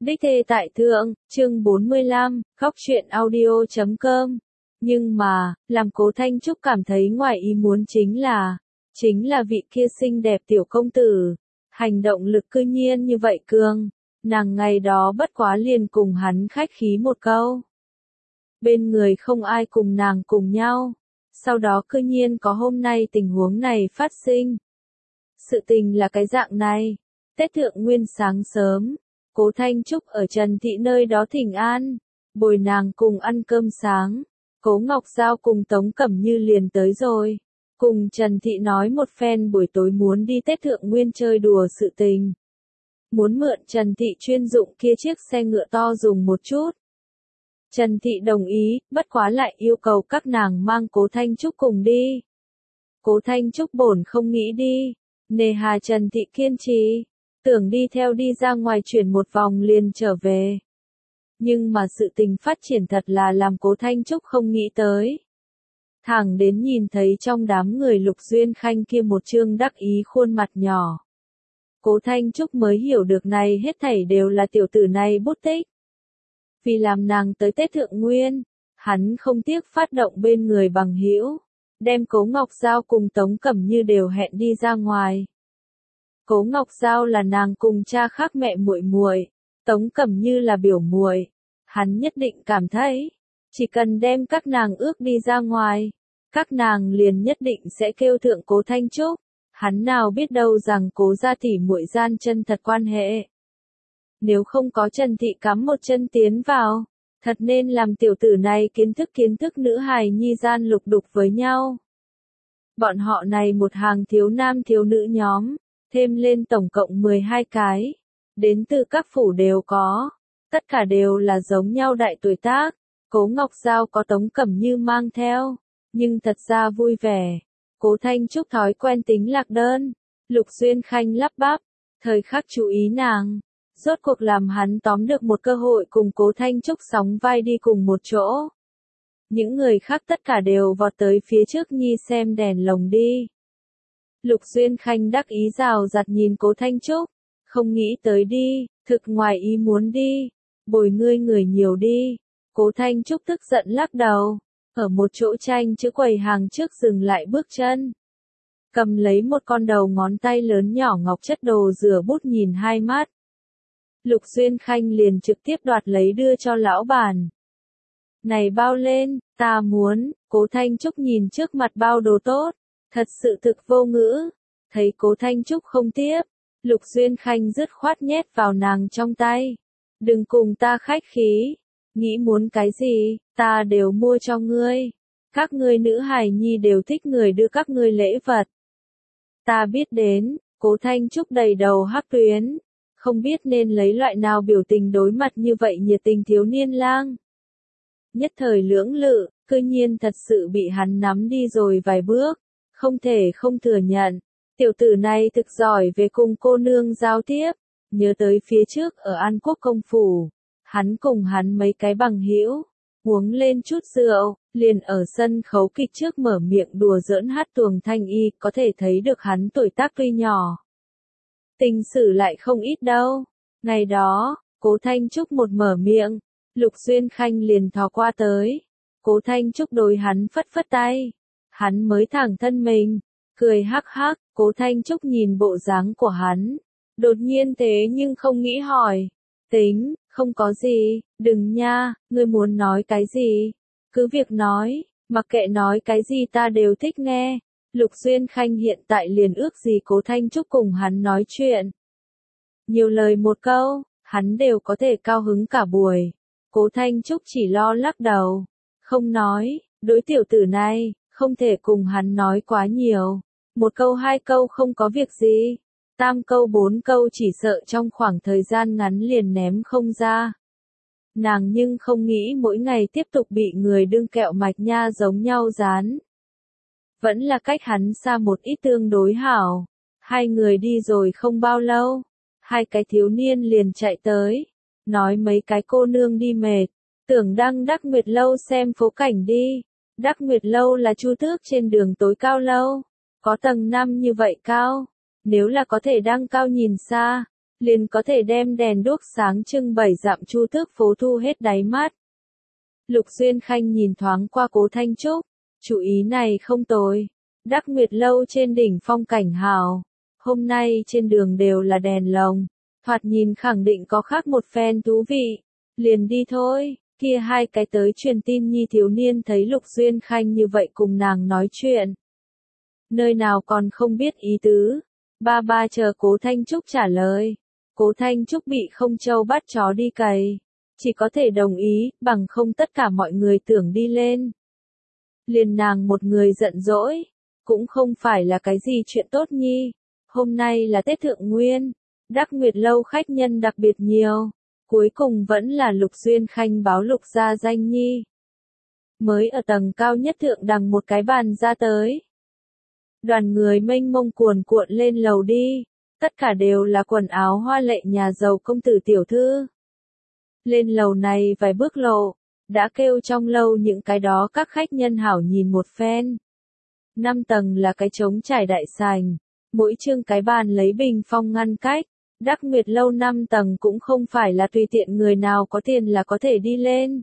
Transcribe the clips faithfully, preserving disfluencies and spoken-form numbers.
Đích thê tại thượng, chương bốn mươi lăm, góc truyện audio chấm com. Nhưng mà, làm Cố Thanh Trúc cảm thấy ngoài ý muốn chính là, chính là vị kia xinh đẹp tiểu công tử, hành động lực cư nhiên như vậy cường, nàng ngày đó bất quá liền cùng hắn khách khí một câu. Bên người không ai cùng nàng cùng nhau, sau đó cư nhiên có hôm nay tình huống này phát sinh. Sự tình là cái dạng này, Tết Thượng Nguyên sáng sớm, Cố Thanh Trúc ở Trần Thị nơi đó thỉnh an, bồi nàng cùng ăn cơm sáng, Cố Ngọc Giao cùng Tống Cẩm Như liền tới rồi, cùng Trần Thị nói một phen buổi tối muốn đi Tết Thượng Nguyên chơi đùa sự tình. Muốn mượn Trần Thị chuyên dụng kia chiếc xe ngựa to dùng một chút. Trần Thị đồng ý, bất quá lại yêu cầu các nàng mang Cố Thanh Trúc cùng đi. Cố Thanh Trúc bổn không nghĩ đi, nề hà Trần Thị kiên trì, tưởng đi theo đi ra ngoài chuyển một vòng liền trở về. Nhưng mà sự tình phát triển thật là làm Cố Thanh Trúc không nghĩ tới. Thẳng đến nhìn thấy trong đám người Lục Duyên Khanh kia một trương đắc ý khuôn mặt nhỏ. Cố Thanh Trúc mới hiểu được này hết thảy đều là tiểu tử này bút tích. Vì làm nàng tới Tết Thượng Nguyên, hắn không tiếc phát động bên người bằng hữu, đem Cố Ngọc Giao cùng Tống Cẩm Như đều hẹn đi ra ngoài. Cố Ngọc Giao là nàng cùng cha khác mẹ muội muội, Tống Cẩm Như là biểu muội. Hắn nhất định cảm thấy, chỉ cần đem các nàng ước đi ra ngoài, các nàng liền nhất định sẽ kêu thượng Cố Thanh Trúc. Hắn nào biết đâu rằng Cố gia tỷ muội gian chân thật quan hệ. Nếu không có Trần Thị cắm một chân tiến vào, thật nên làm tiểu tử này kiến thức kiến thức nữ hài nhi gian lục đục với nhau. Bọn họ này một hàng thiếu nam thiếu nữ nhóm, thêm lên tổng cộng mười hai cái, đến từ các phủ đều có, tất cả đều là giống nhau đại tuổi tác, Cố Ngọc Giao có Tống Cẩm Như mang theo, nhưng thật ra vui vẻ. Cố Thanh Trúc thói quen tính lạc đơn, Lục Duyên Khanh lắp bắp, thời khắc chú ý nàng, rốt cuộc làm hắn tóm được một cơ hội cùng Cố Thanh Trúc sóng vai đi cùng một chỗ. Những người khác tất cả đều vọt tới phía trước nhi xem đèn lồng đi. Lục Duyên Khanh đắc ý rào rạt nhìn Cố Thanh Trúc, không nghĩ tới đi, thực ngoài ý muốn đi, bồi ngươi người nhiều đi. Cố Thanh Trúc tức giận lắc đầu, ở một chỗ tranh chữ quầy hàng trước dừng lại bước chân. Cầm lấy một con đầu ngón tay lớn nhỏ ngọc chất đồ rửa bút nhìn hai mắt. Lục Duyên Khanh liền trực tiếp đoạt lấy đưa cho lão bản. Này bao lên, ta muốn. Cố Thanh Trúc nhìn trước mặt bao đồ tốt, thật sự thực vô ngữ. Thấy Cố Thanh Trúc không tiếp, Lục Duyên Khanh dứt khoát nhét vào nàng trong tay. Đừng cùng ta khách khí, nghĩ muốn cái gì, ta đều mua cho ngươi. Các ngươi nữ hài nhi đều thích người đưa các ngươi lễ vật. Ta biết đến. Cố Thanh Trúc đầy đầu hắc tuyến, không biết nên lấy loại nào biểu tình đối mặt như vậy nhiệt tình thiếu niên lang. Nhất thời lưỡng lự, cư nhiên thật sự bị hắn nắm đi rồi vài bước, không thể không thừa nhận. Tiểu tử này thực giỏi về cùng cô nương giao tiếp, nhớ tới phía trước ở An Quốc công phủ, hắn cùng hắn mấy cái bằng hữu uống lên chút rượu, liền ở sân khấu kịch trước mở miệng đùa giỡn hát tuồng thanh y, có thể thấy được hắn tuổi tác tuy nhỏ. Tình sử lại không ít đâu. Ngày đó, Cố Thanh Trúc một mở miệng, Lục Duyên Khanh liền thò qua tới. Cố Thanh Trúc đối hắn phất phất tay. Hắn mới thẳng thân mình, cười hắc hắc. Cố Thanh Trúc nhìn bộ dáng của hắn, đột nhiên thế nhưng không nghĩ hỏi. Tính, không có gì, đừng nha, ngươi muốn nói cái gì? Cứ việc nói, mặc kệ nói cái gì ta đều thích nghe. Lục Duyên Khanh hiện tại liền ước gì Cố Thanh Trúc cùng hắn nói chuyện. Nhiều lời một câu, hắn đều có thể cao hứng cả buổi. Cố Thanh Trúc chỉ lo lắc đầu, không nói, đối tiểu tử này, không thể cùng hắn nói quá nhiều. Một câu hai câu không có việc gì, tam câu bốn câu chỉ sợ trong khoảng thời gian ngắn liền ném không ra. Nàng nhưng không nghĩ mỗi ngày tiếp tục bị người đương kẹo mạch nha giống nhau dán. Vẫn là cách hắn xa một ít tương đối hảo. Hai người đi rồi không bao lâu, hai cái thiếu niên liền chạy tới, nói mấy cái cô nương đi mệt, tưởng đăng Đắc Nguyệt Lâu xem phố cảnh đi. Đắc Nguyệt Lâu là Chu Tước trên đường tối cao lâu, có tầng năm như vậy cao, nếu là có thể đăng cao nhìn xa, liền có thể đem đèn đuốc sáng trưng bảy dặm chu tước phố thu hết đáy mắt. Lục Duyên Khanh nhìn thoáng qua Cố Thanh Trúc, chủ ý này không tồi. Đắc Nguyệt lâu trên đỉnh phong cảnh hào, hôm nay trên đường đều là đèn lồng, thoạt nhìn khẳng định có khác một phen thú vị. Liền đi thôi. Kia hai cái tới truyền tin nhi thiếu niên thấy Lục Duyên Khanh như vậy cùng nàng nói chuyện. Nơi nào còn không biết ý tứ. Ba ba chờ Cố Thanh Trúc trả lời. Cố Thanh Trúc bị không châu bắt chó đi cày. Chỉ có thể đồng ý, bằng không tất cả mọi người tưởng đi lên. Liền nàng một người giận dỗi. Cũng không phải là cái gì chuyện tốt nhi. Hôm nay là Tết Thượng Nguyên. Đắc Nguyệt lâu khách nhân đặc biệt nhiều. Cuối cùng vẫn là Lục Duyên Khanh báo Lục gia danh nhi. Mới ở tầng cao nhất thượng đằng một cái bàn ra tới. Đoàn người mênh mông cuồn cuộn lên lầu đi. Tất cả đều là quần áo hoa lệ nhà giàu công tử tiểu thư. Lên lầu này vài bước lộ, đã kêu trong lâu những cái đó các khách nhân hảo nhìn một phen. Năm tầng là cái trống trải đại sành, mỗi chương cái bàn lấy bình phong ngăn cách. Đắc Nguyệt lâu năm tầng cũng không phải là tùy tiện người nào có tiền là có thể đi lên.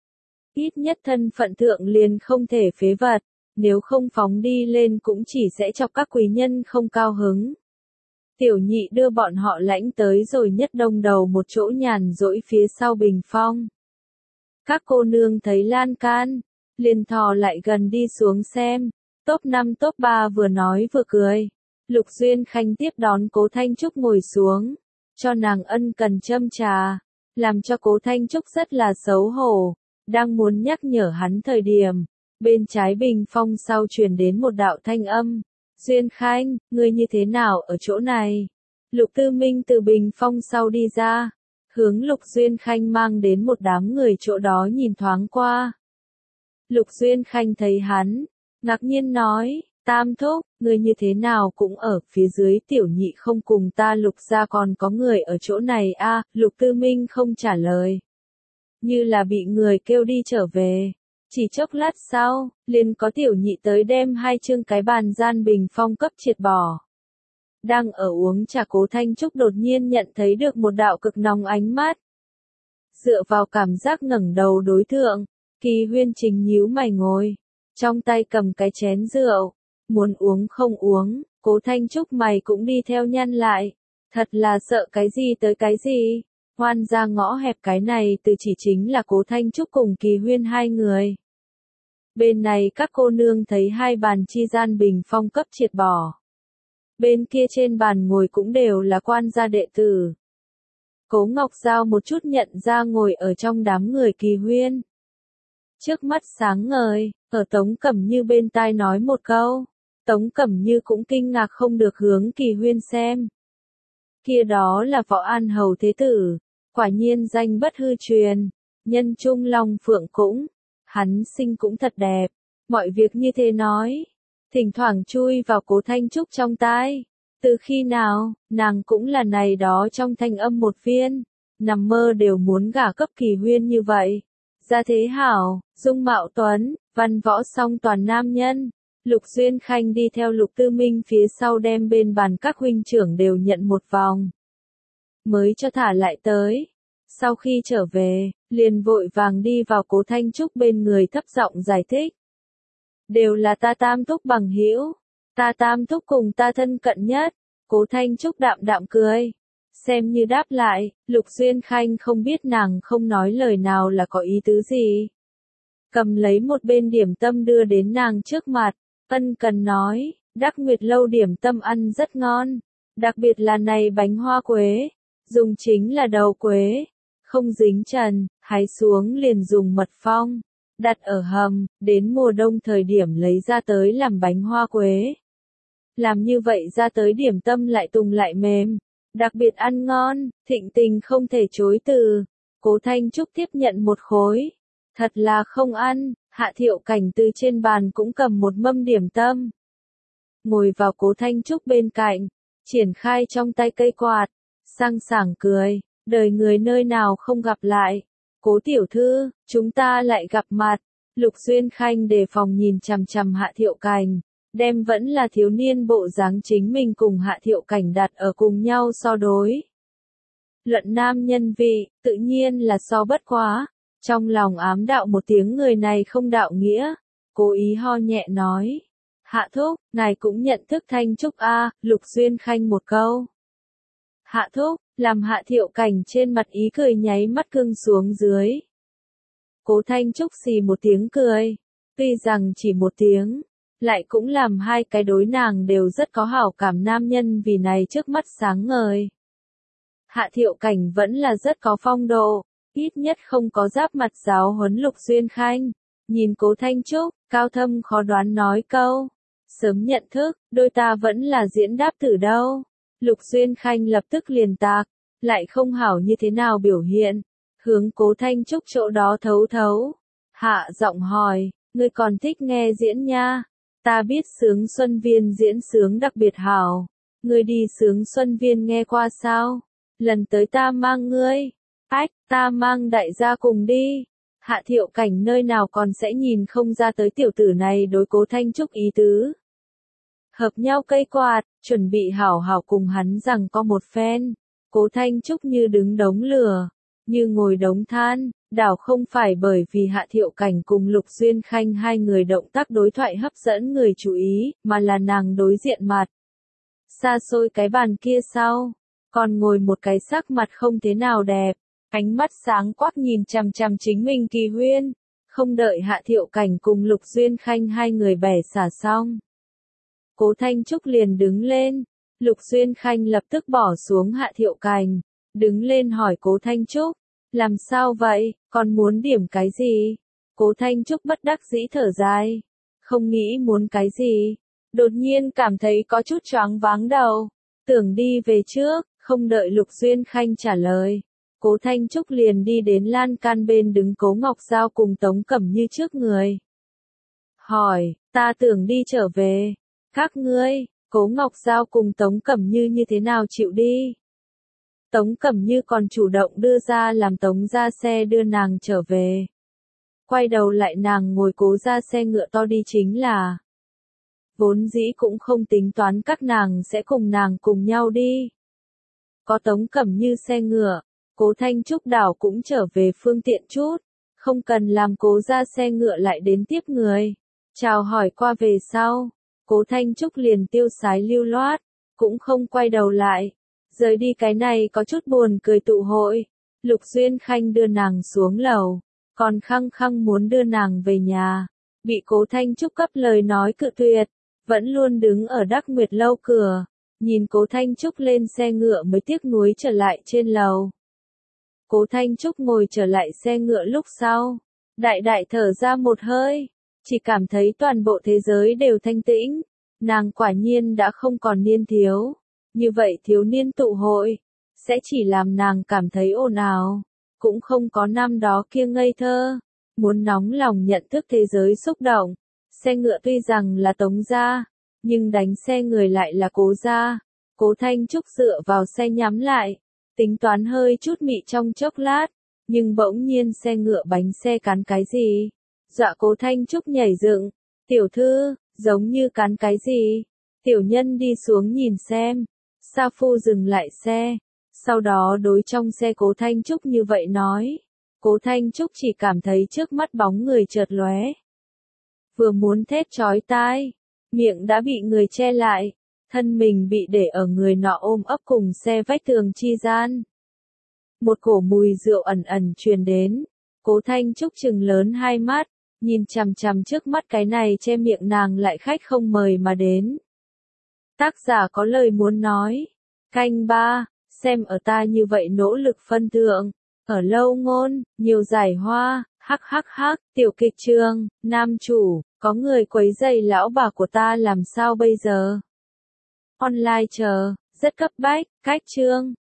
Ít nhất thân phận thượng liền không thể phế vật, nếu không phóng đi lên cũng chỉ sẽ chọc các quý nhân không cao hứng. Tiểu nhị đưa bọn họ lãnh tới rồi nhất đông đầu một chỗ nhàn rỗi phía sau bình phong. Các cô nương thấy lan can, liền thò lại gần đi xuống xem, top năm top ba vừa nói vừa cười. Lục Duyên Khanh tiếp đón Cố Thanh Trúc ngồi xuống, cho nàng ân cần châm trà, làm cho Cố Thanh Trúc rất là xấu hổ, đang muốn nhắc nhở hắn thời điểm, bên trái bình phong sau truyền đến một đạo thanh âm, Duyên Khanh, ngươi như thế nào ở chỗ này? Lục Tư Minh từ bình phong sau đi ra, hướng Lục Duyên Khanh mang đến một đám người chỗ đó nhìn thoáng qua. Lục Duyên Khanh thấy hắn, ngạc nhiên nói, Tam thúc, người như thế nào cũng ở phía dưới tiểu nhị không cùng ta Lục gia còn có người ở chỗ này a à, Lục Tư Minh không trả lời. Như là bị người kêu đi trở về. Chỉ chốc lát sau, liền có tiểu nhị tới đem hai chương cái bàn gian bình phong cấp triệt bỏ. Đang ở uống trà Cố Thanh Trúc đột nhiên nhận thấy được một đạo cực nóng ánh mắt. Dựa vào cảm giác ngẩng đầu đối thượng, Kỳ Huyên Trình nhíu mày ngồi, trong tay cầm cái chén rượu. Muốn uống không uống, Cố Thanh Trúc mày cũng đi theo nhăn lại. Thật là sợ cái gì tới cái gì. Hoan ra ngõ hẹp cái này từ chỉ chính là Cố Thanh Trúc cùng Kỳ Huyên hai người. Bên này các cô nương thấy hai bàn chi gian bình phong cấp triệt bỏ. Bên kia trên bàn ngồi cũng đều là quan gia đệ tử. Cố Ngọc Giao một chút nhận ra ngồi ở trong đám người Kỳ Huyên. Trước mắt sáng ngời, ở Tống Cẩm Như bên tai nói một câu. Tống Cẩm Như cũng kinh ngạc không được hướng Kỳ Huyên xem. Kia đó là Võ An Hầu Thế Tử, quả nhiên danh bất hư truyền, nhân trung long phượng cũng, hắn sinh cũng thật đẹp, mọi việc như thế nói, thỉnh thoảng chui vào Cố Thanh Trúc trong tai. Từ khi nào, nàng cũng là này đó trong thanh âm một viên, nằm mơ đều muốn gả cấp Kỳ Huyên như vậy. Gia thế hảo, dung mạo tuấn, văn võ song toàn nam nhân. Lục Duyên Khanh đi theo Lục Tư Minh phía sau đem bên bàn các huynh trưởng đều nhận một vòng. Mới cho thả lại tới. Sau khi trở về, liền vội vàng đi vào Cố Thanh Trúc bên người thấp giọng giải thích. Đều là ta Tam thúc bằng hữu, ta Tam thúc cùng ta thân cận nhất. Cố Thanh Trúc đạm đạm cười. Xem như đáp lại, Lục Duyên Khanh không biết nàng không nói lời nào là có ý tứ gì. Cầm lấy một bên điểm tâm đưa đến nàng trước mặt. Ân cần nói, Đắc Nguyệt lâu điểm tâm ăn rất ngon, đặc biệt là này bánh hoa quế, dùng chính là đầu quế, không dính trần, hái xuống liền dùng mật phong, đặt ở hầm, đến mùa đông thời điểm lấy ra tới làm bánh hoa quế. Làm như vậy ra tới điểm tâm lại tùng lại mềm, đặc biệt ăn ngon, thịnh tình không thể chối từ. Cố Thanh Trúc tiếp nhận một khối, thật là không ăn. Hạ Thiệu Cảnh từ trên bàn cũng cầm một mâm điểm tâm. Ngồi vào Cố Thanh Trúc bên cạnh, triển khai trong tay cây quạt, sang sảng cười, đời người nơi nào không gặp lại. Cố tiểu thư, chúng ta lại gặp mặt. Lục Duyên Khanh đề phòng nhìn chằm chằm Hạ Thiệu Cảnh, đem vẫn là thiếu niên bộ dáng chính mình cùng Hạ Thiệu Cảnh đặt ở cùng nhau so đối. Luận nam nhân vị, tự nhiên là so bất quá. Trong lòng ám đạo một tiếng người này không đạo nghĩa. Cố ý ho nhẹ nói. Hạ thúc, ngài cũng nhận thức Thanh Trúc a, Lục Duyên Khanh một câu. Hạ thúc, làm Hạ Thiệu Cảnh trên mặt ý cười nháy mắt cưng xuống dưới. Cố Thanh Trúc xì một tiếng cười. Tuy rằng chỉ một tiếng, lại cũng làm hai cái đối nàng đều rất có hảo cảm nam nhân vì này trước mắt sáng ngời. Hạ Thiệu Cảnh vẫn là rất có phong độ, ít nhất không có giáp mặt giáo huấn Lục Duyên Khanh. Nhìn Cố Thanh Trúc, cao thâm khó đoán nói câu. Sớm nhận thức, đôi ta vẫn là diễn đáp tử đâu. Lục Duyên Khanh lập tức liền tạc, lại không hảo như thế nào biểu hiện. Hướng Cố Thanh Trúc chỗ đó thấu thấu. Hạ giọng hỏi, ngươi còn thích nghe diễn nha. Ta biết sướng Xuân Viên diễn sướng đặc biệt hảo. Ngươi đi sướng Xuân Viên nghe qua sao? Lần tới ta mang ngươi. Ách, ta mang đại gia cùng đi. Hạ Thiệu Cảnh nơi nào còn sẽ nhìn không ra tới tiểu tử này đối Cố Thanh Trúc ý tứ. Hợp nhau cây quạt, chuẩn bị hảo hảo cùng hắn rằng có một phen. Cố Thanh Trúc như đứng đống lửa, như ngồi đống than, đảo không phải bởi vì Hạ Thiệu Cảnh cùng Lục Duyên Khanh hai người động tác đối thoại hấp dẫn người chú ý, mà là nàng đối diện mặt. Xa xôi cái bàn kia sau, còn ngồi một cái sắc mặt không thế nào đẹp, ánh mắt sáng quắc nhìn chằm chằm chính mình Kỳ Huyên, không đợi Hạ Thiệu Cảnh cùng Lục Duyên Khanh hai người bẻ xả xong. Cố Thanh Trúc liền đứng lên, Lục Duyên Khanh lập tức bỏ xuống Hạ Thiệu Cảnh, đứng lên hỏi Cố Thanh Trúc, làm sao vậy, còn muốn điểm cái gì? Cố Thanh Trúc bất đắc dĩ thở dài, không nghĩ muốn cái gì, đột nhiên cảm thấy có chút choáng váng đầu, tưởng đi về trước, không đợi Lục Duyên Khanh trả lời. Cố Thanh Trúc liền đi đến lan can bên đứng Cố Ngọc Giao cùng Tống Cẩm Như trước người. Hỏi, ta tưởng đi trở về. Các ngươi, Cố Ngọc Giao cùng Tống Cẩm Như như thế nào chịu đi? Tống Cẩm Như còn chủ động đưa ra làm Tống ra xe đưa nàng trở về. Quay đầu lại nàng ngồi Cố ra xe ngựa to đi chính là. Vốn dĩ cũng không tính toán các nàng sẽ cùng nàng cùng nhau đi. Có Tống Cẩm Như xe ngựa, Cố Thanh Trúc đảo cũng trở về phương tiện chút, không cần làm Cố ra xe ngựa lại đến tiếp người. Chào hỏi qua về sau, Cố Thanh Trúc liền tiêu sái lưu loát, cũng không quay đầu lại. Rời đi cái này có chút buồn cười tụ hội. Lục Duyên Khanh đưa nàng xuống lầu, còn khăng khăng muốn đưa nàng về nhà. Bị Cố Thanh Trúc cấp lời nói cự tuyệt, vẫn luôn đứng ở Đắc Nguyệt lâu cửa. Nhìn Cố Thanh Trúc lên xe ngựa mới tiếc nuối trở lại trên lầu. Cố Thanh Trúc ngồi trở lại xe ngựa lúc sau. Đại đại thở ra một hơi. Chỉ cảm thấy toàn bộ thế giới đều thanh tĩnh. Nàng quả nhiên đã không còn niên thiếu. Như vậy thiếu niên tụ hội, sẽ chỉ làm nàng cảm thấy ồn ào. Cũng không có năm đó kia ngây thơ. Muốn nóng lòng nhận thức thế giới xúc động. Xe ngựa tuy rằng là Tống gia, nhưng đánh xe người lại là Cố gia. Cố Thanh Trúc dựa vào xe nhắm lại, tính toán hơi chút mị trong chốc lát, nhưng bỗng nhiên xe ngựa bánh xe cắn cái gì? Dọa Cố Thanh Trúc nhảy dựng, tiểu thư, giống như cắn cái gì? Tiểu nhân đi xuống nhìn xem. Sa Phu dừng lại xe, sau đó đối trong xe Cố Thanh Trúc như vậy nói. Cố Thanh Trúc chỉ cảm thấy trước mắt bóng người chợt lóe. Vừa muốn thét chói tai, miệng đã bị người che lại, thân mình bị để ở người nọ ôm ấp cùng xe vách tường chi gian. Một cổ mùi rượu ẩn ẩn truyền đến, Cố Thanh Trúc trừng lớn hai mắt, nhìn chằm chằm trước mắt cái này che miệng nàng lại khách không mời mà đến. Tác giả có lời muốn nói. Canh ba, xem ở ta như vậy nỗ lực phân thượng. Ở lâu ngôn, nhiều giải hoa, hắc hắc hắc, tiểu kịch trường, nam chủ, có người quấy rầy lão bà của ta làm sao bây giờ? Online chờ, rất cấp bách, cách chương.